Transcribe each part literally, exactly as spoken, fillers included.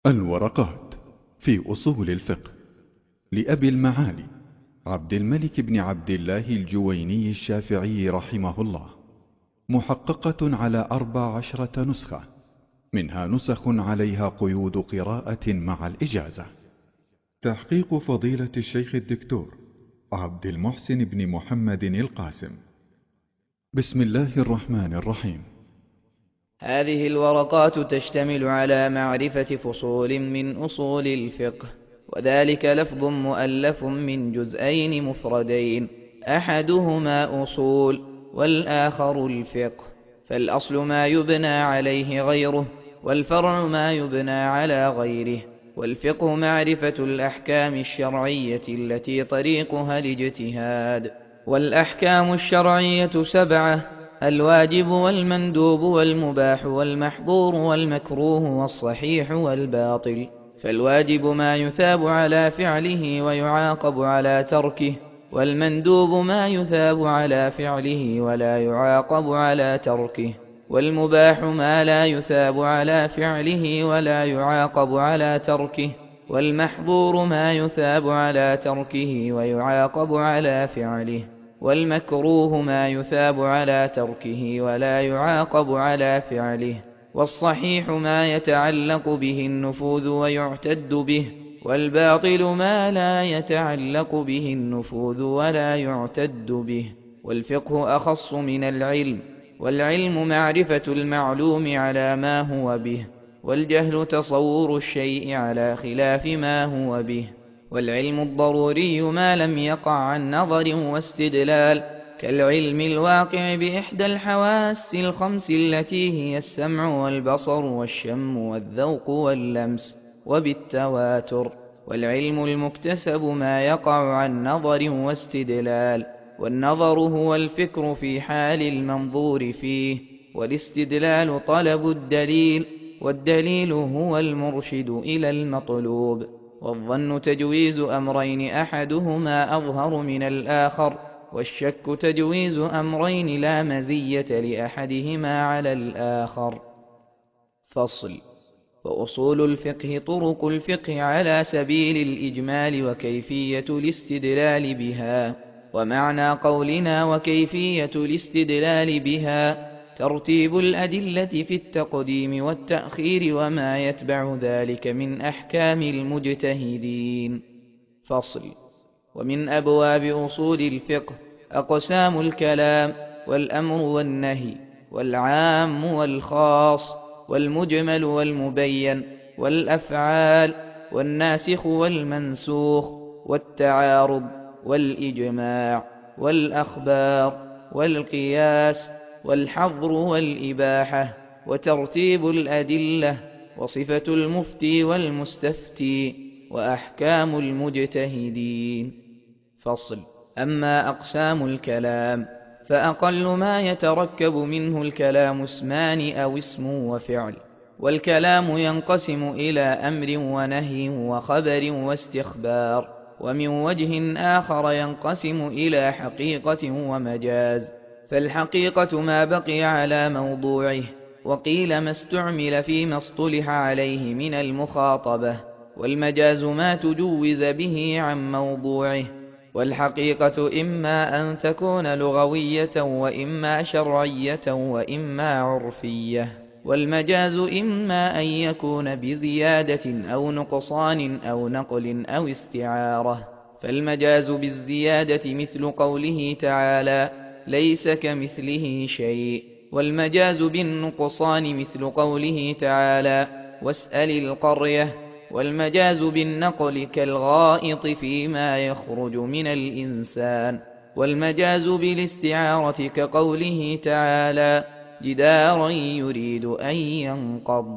الورقات في أصول الفقه لأبي المعالي عبد الملك بن عبد الله الجويني الشافعي رحمه الله، محققة على أربع عشرة نسخة، منها نسخ عليها قيود قراءة مع الإجازة. تحقيق فضيلة الشيخ الدكتور عبد المحسن بن محمد القاسم. بسم الله الرحمن الرحيم. هذه الورقات تشتمل على معرفة فصول من أصول الفقه، وذلك لفظ مؤلف من جزئين مفردين، أحدهما أصول والآخر الفقه. فالأصل ما يبنى عليه غيره، والفرع ما يبنى على غيره. والفقه معرفة الأحكام الشرعية التي طريقها الاجتهاد. والأحكام الشرعية سبعة: الواجب والمندوب والمباح والمحظور والمكروه والصحيح والباطل. فالواجب ما يثاب على فعله ويعاقب على تركه، والمندوب ما يثاب على فعله ولا يعاقب على تركه، والمباح ما لا يثاب على فعله ولا يعاقب على تركه، والمحظور ما يثاب على تركه ويعاقب على فعله، والمكروه ما يثاب على تركه ولا يعاقب على فعله، والصحيح ما يتعلق به النفوذ ويعتد به، والباطل ما لا يتعلق به النفوذ ولا يعتد به. والفقه أخص من العلم، والعلم معرفة المعلوم على ما هو به، والجهل تصور الشيء على خلاف ما هو به. والعلم الضروري ما لم يقع عن نظر واستدلال، كالعلم الواقع بإحدى الحواس الخمس التي هي السمع والبصر والشم والذوق واللمس، وبالتواتر. والعلم المكتسب ما يقع عن نظر واستدلال، والنظر هو الفكر في حال المنظور فيه، والاستدلال طلب الدليل، والدليل هو المرشد إلى المطلوب. والظن تجويز أمرين أحدهما أظهر من الآخر، والشك تجويز أمرين لا مزية لأحدهما على الآخر. فصل. وأصول الفقه طرق الفقه على سبيل الإجمال وكيفية الاستدلال بها. ومعنى قولنا وكيفية الاستدلال بها ترتيب الأدلة في التقديم والتأخير وما يتبع ذلك من أحكام المجتهدين. فصل. ومن أبواب أصول الفقه أقسام الكلام، والأمر والنهي، والعام والخاص، والمجمل والمبين، والأفعال، والناسخ والمنسوخ، والتعارض، والإجماع، والأخبار، والقياس، والحظر والإباحة، وترتيب الأدلة، وصفة المفتي والمستفتي، وأحكام المجتهدين. فصل. أما أقسام الكلام فأقل ما يتركب منه الكلام اسمان أو اسم وفعل. والكلام ينقسم إلى أمر ونهي وخبر واستخبار. ومن وجه آخر ينقسم إلى حقيقة ومجاز. فالحقيقة ما بقي على موضوعه، وقيل ما استعمل فيما اصطلح عليه من المخاطبة. والمجاز ما تجوز به عن موضوعه. والحقيقة إما أن تكون لغوية وإما شرعية وإما عرفية. والمجاز إما أن يكون بزيادة أو نقصان أو نقل أو استعارة. فالمجاز بالزيادة مثل قوله تعالى: ليس كمثله شيء. والمجاز بالنقصان مثل قوله تعالى: واسأل القرية. والمجاز بالنقل كالغائط فيما يخرج من الإنسان. والمجاز بالاستعارة كقوله تعالى: جدارا يريد أن ينقض.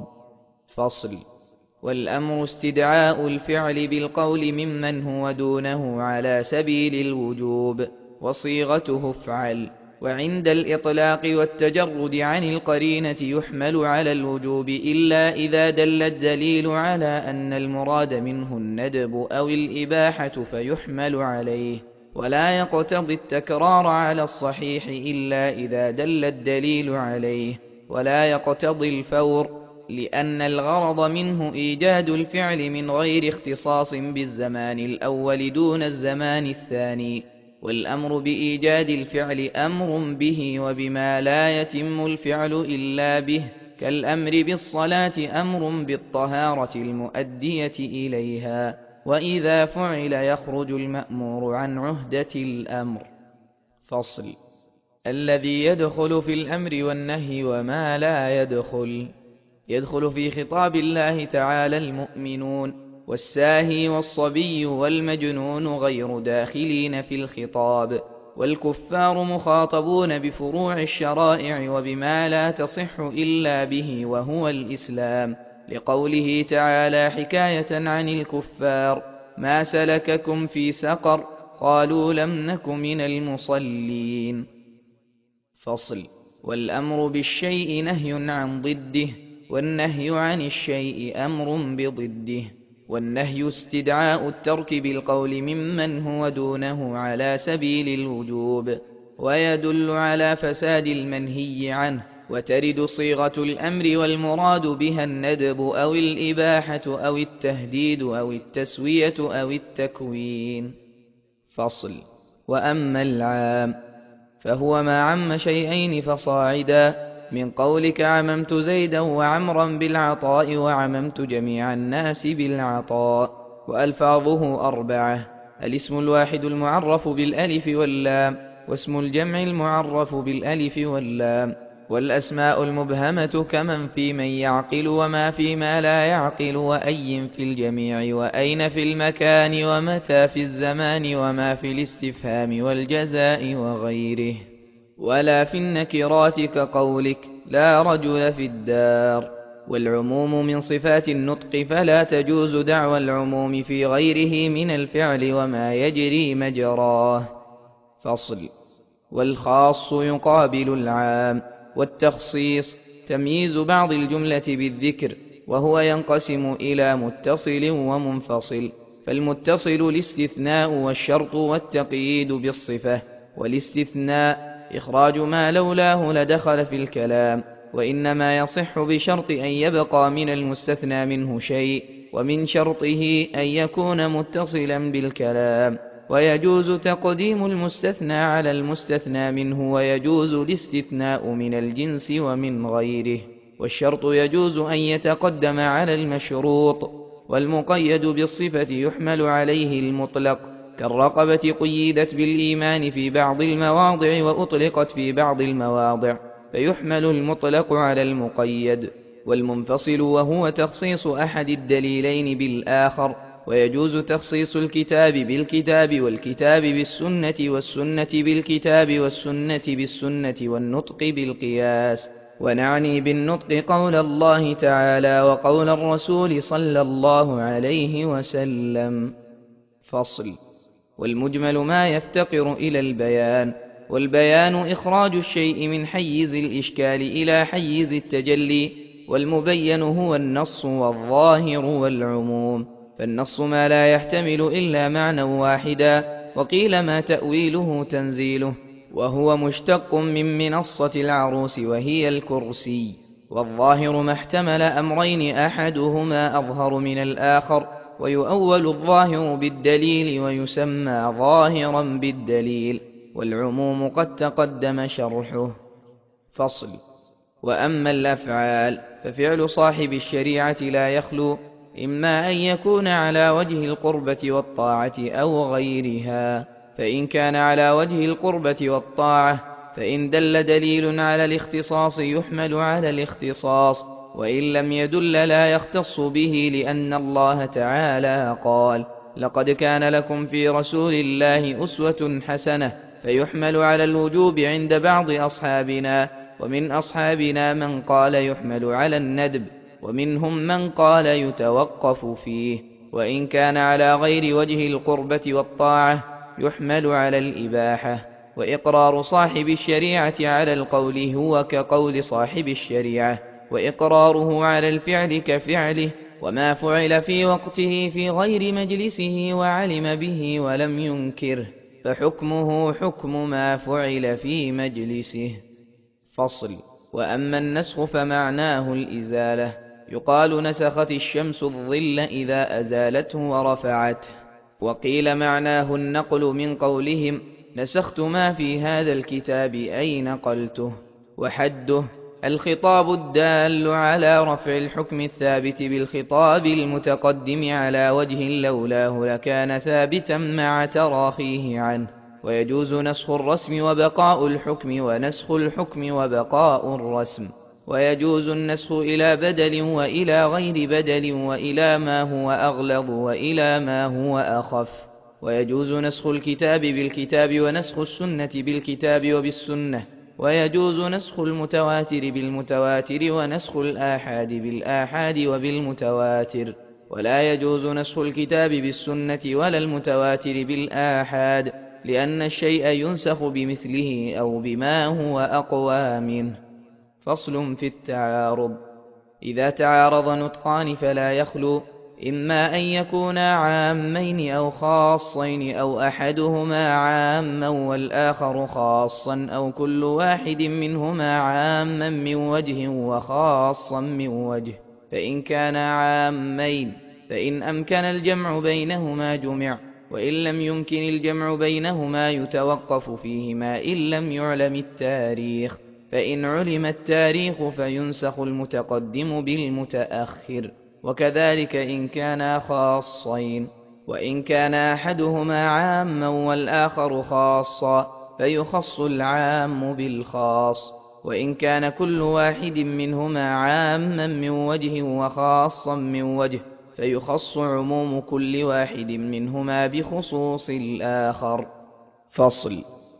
فصل. والأمر استدعاء الفعل بالقول ممن هو دونه على سبيل الوجوب، وصيغته افعل. وعند الإطلاق والتجرد عن القرينة يحمل على الوجوب إلا إذا دل الدليل على أن المراد منه الندب أو الإباحة فيحمل عليه. ولا يقتضي التكرار على الصحيح إلا إذا دل الدليل عليه. ولا يقتضي الفور لأن الغرض منه إيجاد الفعل من غير اختصاص بالزمان الأول دون الزمان الثاني، والأمر بإيجاد الفعل أمر به وبما لا يتم الفعل إلا به، كالأمر بالصلاة أمر بالطهارة المؤدية إليها، وإذا فعل يخرج المأمور عن عهدة الأمر. فصل. الذي يدخل في الأمر والنهي وما لا يدخل. يدخل في خطاب الله تعالى المؤمنون، والساهي والصبي والمجنون غير داخلين في الخطاب، والكفار مخاطبون بفروع الشرائع وبما لا تصح إلا به وهو الإسلام، لقوله تعالى حكاية عن الكفار: ما سلككم في سقر؟ قالوا لم نك من المصلين. فصل. والأمر بالشيء نهي عن ضده، والنهي عن الشيء أمر بضده، والنهي استدعاء الترك بالقول ممن هو دونه على سبيل الوجوب، ويدل على فساد المنهي عنه، وترد صيغة الأمر والمراد بها الندب أو الإباحة أو التهديد أو التسوية أو التكوين. فصل. وأما العام فهو ما عم شيئين فصاعدا، من قولك عممت زيدا وعمرا بالعطاء وعممت جميع الناس بالعطاء. وألفاظه أربعة: الاسم الواحد المعرف بالألف واللام، واسم الجمع المعرف بالألف واللام، والأسماء المبهمة كمن في من يعقل وما في ما لا يعقل، وأي في الجميع، وأين في المكان، ومتى في الزمان، وما في الاستفهام والجزاء وغيره. ولا في النكرات كقولك لا رجل في الدار. والعموم من صفات النطق، فلا تجوز دعوى العموم في غيره من الفعل وما يجري مجراه. فصل. والخاص يقابل العام. والتخصيص تمييز بعض الجملة بالذكر، وهو ينقسم إلى متصل ومنفصل. فالمتصل الاستثناء والشرط والتقييد بالصفة، والاستثناء إخراج ما لولاه لدخل في الكلام، وإنما يصح بشرط أن يبقى من المستثنى منه شيء، ومن شرطه أن يكون متصلا بالكلام. ويجوز تقديم المستثنى على المستثنى منه، ويجوز الاستثناء من الجنس ومن غيره. والشرط يجوز أن يتقدم على المشروط. والمقيد بالصفة يحمل عليه المطلق، كالرقبة قيدت بالإيمان في بعض المواضع وأطلقت في بعض المواضع، فيحمل المطلق على المقيد. والمنفصل وهو تخصيص أحد الدليلين بالآخر، ويجوز تخصيص الكتاب بالكتاب والكتاب بالسنة والسنة بالكتاب والسنة بالسنة والنطق بالقياس. ونعني بالنطق قول الله تعالى وقول الرسول صلى الله عليه وسلم. فصل. والمجمل ما يفتقر إلى البيان. والبيان إخراج الشيء من حيز الإشكال إلى حيز التجلي. والمبين هو النص والظاهر والعموم. فالنص ما لا يحتمل إلا معنى واحدا، وقيل ما تأويله تنزيله، وهو مشتق من منصة العروس وهي الكرسي. والظاهر ما احتمل أمرين أحدهما أظهر من الآخر، ويؤول الظاهر بالدليل ويسمى ظاهرا بالدليل، والعموم قد تقدم شرحه. فصل. وأما الأفعال ففعل صاحب الشريعة لا يخلو إما أن يكون على وجه القربة والطاعة أو غيرها. فإن كان على وجه القربة والطاعة، فإن دل دليل على الاختصاص يحمل على الاختصاص، وإن لم يدل لا يختص به، لأن الله تعالى قال: لقد كان لكم في رسول الله أسوة حسنة، فيحمل على الوجوب عند بعض أصحابنا، ومن أصحابنا من قال يحمل على الندب، ومنهم من قال يتوقف فيه. وإن كان على غير وجه القربة والطاعة يحمل على الإباحة. وإقرار صاحب الشريعة على القول هو كقول صاحب الشريعة، وإقراره على الفعل كفعله. وما فعل في وقته في غير مجلسه وعلم به ولم ينكره، فحكمه حكم ما فعل في مجلسه. فصل. وأما النسخ فمعناه الإزالة. يقال نسخت الشمس الظل إذا أزالته ورفعته. وقيل معناه النقل من قولهم نسخت ما في هذا الكتاب أي نقلته. وحده الخطاب الدال على رفع الحكم الثابت بالخطاب المتقدم على وجه لولاه لكان ثابتا مع تراخيه عنه. ويجوز نسخ الرسم وبقاء الحكم ونسخ الحكم وبقاء الرسم. ويجوز النسخ إلى بدل وإلى غير بدل وإلى ما هو أغلظ وإلى ما هو أخف. ويجوز نسخ الكتاب بالكتاب ونسخ السنة بالكتاب وبالسنة. ويجوز نسخ المتواتر بالمتواتر ونسخ الآحاد بالآحاد وبالمتواتر. ولا يجوز نسخ الكتاب بالسنة ولا المتواتر بالآحاد، لأن الشيء ينسخ بمثله أو بما هو أقوى منه. فصل في التعارض. إذا تعارض نطقان فلا يخلو إما أن يكونا عامين أو خاصين أو أحدهما عاما والآخر خاصا أو كل واحد منهما عاما من وجه وخاصا من وجه. فإن كانا عامين فإن أمكن الجمع بينهما جمع، وإن لم يمكن الجمع بينهما يتوقف فيهما إن لم يعلم التاريخ. فإن علم التاريخ فينسخ المتقدم بالمتأخر. وكذلك إن كانا خاصين. وإن كان أحدهما عاما والآخر خاصا فيخص العام بالخاص. وإن كان كل واحد منهما عاما من وجه وخاصا من وجه فيخص عموم كل واحد منهما بخصوص الآخر. فصل.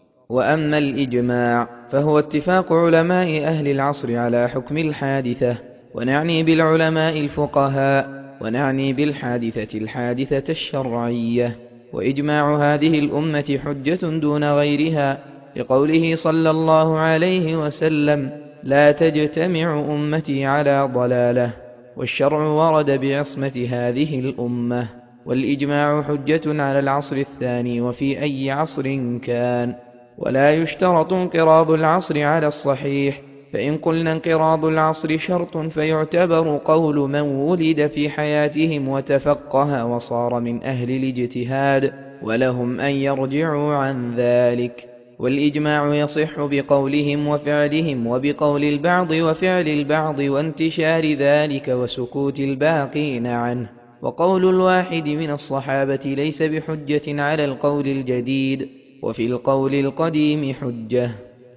وأما الإجماع فهو اتفاق علماء أهل العصر على حكم الحادثة، ونعني بالعلماء الفقهاء، ونعني بالحادثة الحادثة الشرعية. وإجماع هذه الأمة حجة دون غيرها، لقوله صلى الله عليه وسلم لا تجتمع أمتي على ضلالة. والشرع ورد بعصمة هذه الأمة. والإجماع حجة على العصر الثاني وفي أي عصر كان. ولا يشترط انقراض العصر على الصحيح، فإن قلنا انقراض العصر شرط فيعتبر قول من ولد في حياتهم وتفقه وصار من أهل الاجتهاد، ولهم أن يرجعوا عن ذلك. والإجماع يصح بقولهم وفعلهم وبقول البعض وفعل البعض وانتشار ذلك وسكوت الباقين عنه. وقول الواحد من الصحابة ليس بحجة على القول الجديد، وفي القول القديم حجة.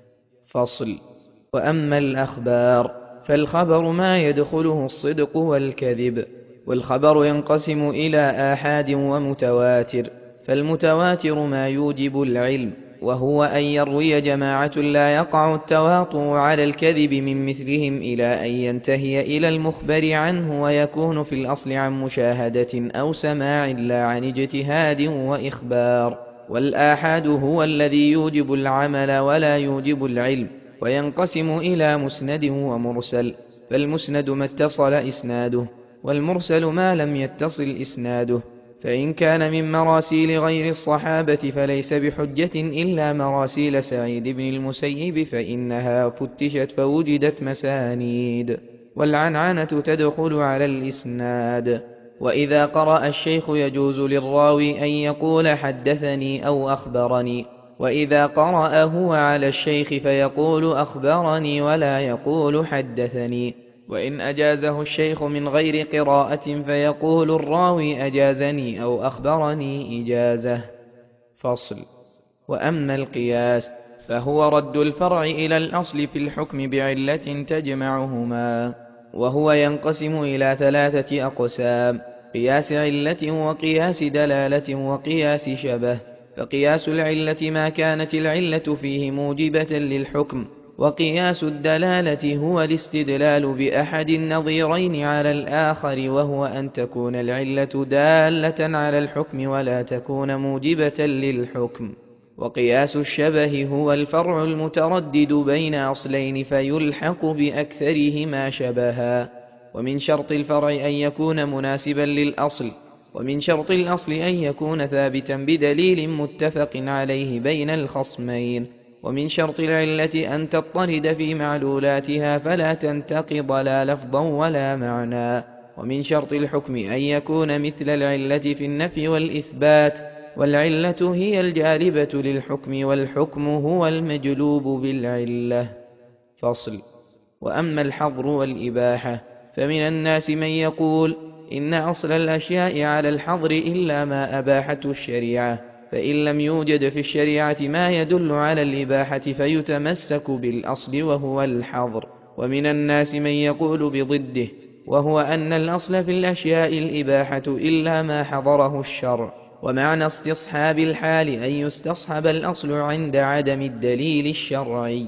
فصل. وأما الأخبار فالخبر ما يدخله الصدق والكذب. والخبر ينقسم إلى آحاد ومتواتر. فالمتواتر ما يوجب العلم، وهو أن يروي جماعة لا يقع التواطؤ على الكذب من مثلهم إلى أن ينتهي إلى المخبر عنه، ويكون في الأصل عن مشاهدة أو سماع لا عن اجتهاد وإخبار. والآحاد هو الذي يوجب العمل ولا يوجب العلم، وينقسم إلى مسند ومرسل. فالمسند ما اتصل إسناده، والمرسل ما لم يتصل إسناده. فإن كان من مراسيل غير الصحابة فليس بحجة إلا مراسيل سعيد بن المسيب، فإنها فتشت فوجدت مسانيد. والعنعنة تدخل على الإسناد. وإذا قرأ الشيخ يجوز للراوي أن يقول حدثني أو أخبرني، وإذا قرأ هو على الشيخ فيقول أخبرني ولا يقول حدثني. وإن أجازه الشيخ من غير قراءة فيقول الراوي أجازني أو أخبرني إجازة. فصل. وأما القياس فهو رد الفرع إلى الأصل في الحكم بعلة تجمعهما، وهو ينقسم إلى ثلاثة أقسام: قياس علة وقياس دلالة وقياس شبه. فقياس العلة ما كانت العلة فيه موجبة للحكم، وقياس الدلالة هو الاستدلال بأحد النظيرين على الآخر، وهو أن تكون العلة دالة على الحكم ولا تكون موجبة للحكم. وقياس الشبه هو الفرع المتردد بين أصلين فيلحق بأكثرهما شبها. ومن شرط الفرع أن يكون مناسبا للأصل، ومن شرط الأصل أن يكون ثابتا بدليل متفق عليه بين الخصمين. ومن شرط العلة أن تضطرد في معلولاتها فلا تنتقض لا لفظا ولا معنى. ومن شرط الحكم أن يكون مثل العلة في النفي والإثبات، والعلة هي الجالبة للحكم والحكم هو المجلوب بالعلة. فصل. وأما الحظر والإباحة فمن الناس من يقول إن أصل الأشياء على الحظر إلا ما أباحته الشريعة، فإن لم يوجد في الشريعة ما يدل على الإباحة فيتمسك بالأصل وهو الحظر. ومن الناس من يقول بضده، وهو أن الأصل في الأشياء الإباحة إلا ما حضره الشرع، ومعنى استصحاب الحال أن يستصحب الأصل عند عدم الدليل الشرعي.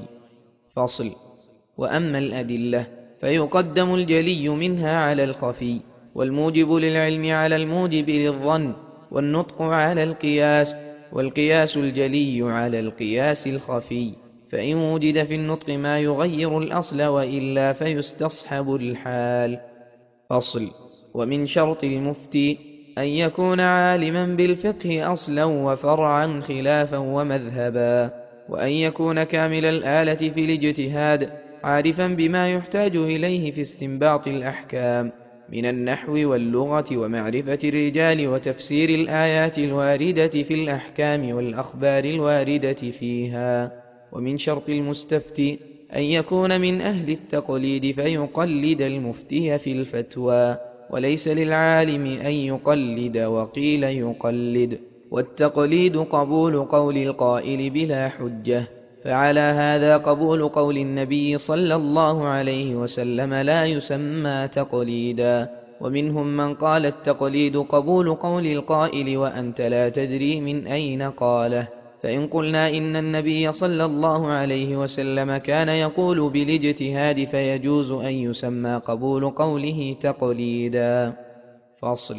فصل. وأما الأدلة فيقدم الجلي منها على الخفي، والموجب للعلم على الموجب للظن، والنطق على القياس، والقياس الجلي على القياس الخفي، فإن وجد في النطق ما يغير الأصل وإلا فيستصحب الحال. فصل. ومن شرط المفتي أن يكون عالما بالفقه أصلا وفرعا خلافا ومذهبا، وأن يكون كامل الآلة في الاجتهاد عارفا بما يحتاج إليه في استنباط الأحكام من النحو واللغة ومعرفة الرجال وتفسير الآيات الواردة في الأحكام والأخبار الواردة فيها. ومن شرط المستفتي أن يكون من أهل التقليد فيقلد المفتي في الفتوى، وليس للعالم أن يقلد وقيل يقلد، والتقليد قبول قول القائل بلا حجة، فعلى هذا قبول قول النبي صلى الله عليه وسلم لا يسمى تقليدا. ومنهم من قال التقليد قبول قول القائل وأنت لا تدري من أين قاله، فإن قلنا إن النبي صلى الله عليه وسلم كان يقول بالاجتهاد فيجوز أن يسمى قبول قوله تقليدا. فصل.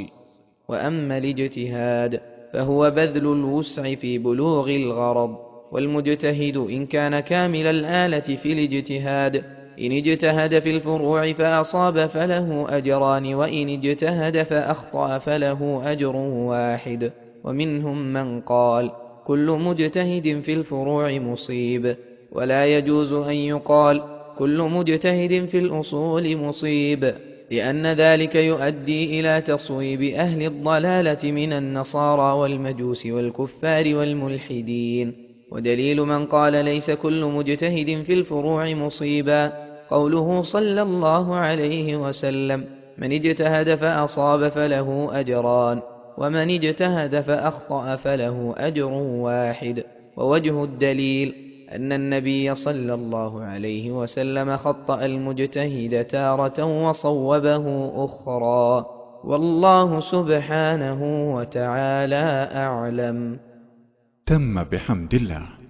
وأما الاجتهاد فهو بذل الوسع في بلوغ الغرض، والمجتهد إن كان كامل الآلة في الاجتهاد إن اجتهد في الفروع فأصاب فله أجران، وإن اجتهد فأخطأ فله أجر واحد. ومنهم من قال كل مجتهد في الفروع مصيب، ولا يجوز أن يقال كل مجتهد في الأصول مصيب، لأن ذلك يؤدي إلى تصويب أهل الضلالة من النصارى والمجوس والكفار والملحدين. ودليل من قال ليس كل مجتهد في الفروع مصيبا قوله صلى الله عليه وسلم من اجتهد فأصاب فله أجران، ومن اجتهد فأخطأ فله أجر واحد. ووجه الدليل أن النبي صلى الله عليه وسلم خطأ المجتهد تارة وصوبه أخرى، والله سبحانه وتعالى أعلم. تم بحمد الله.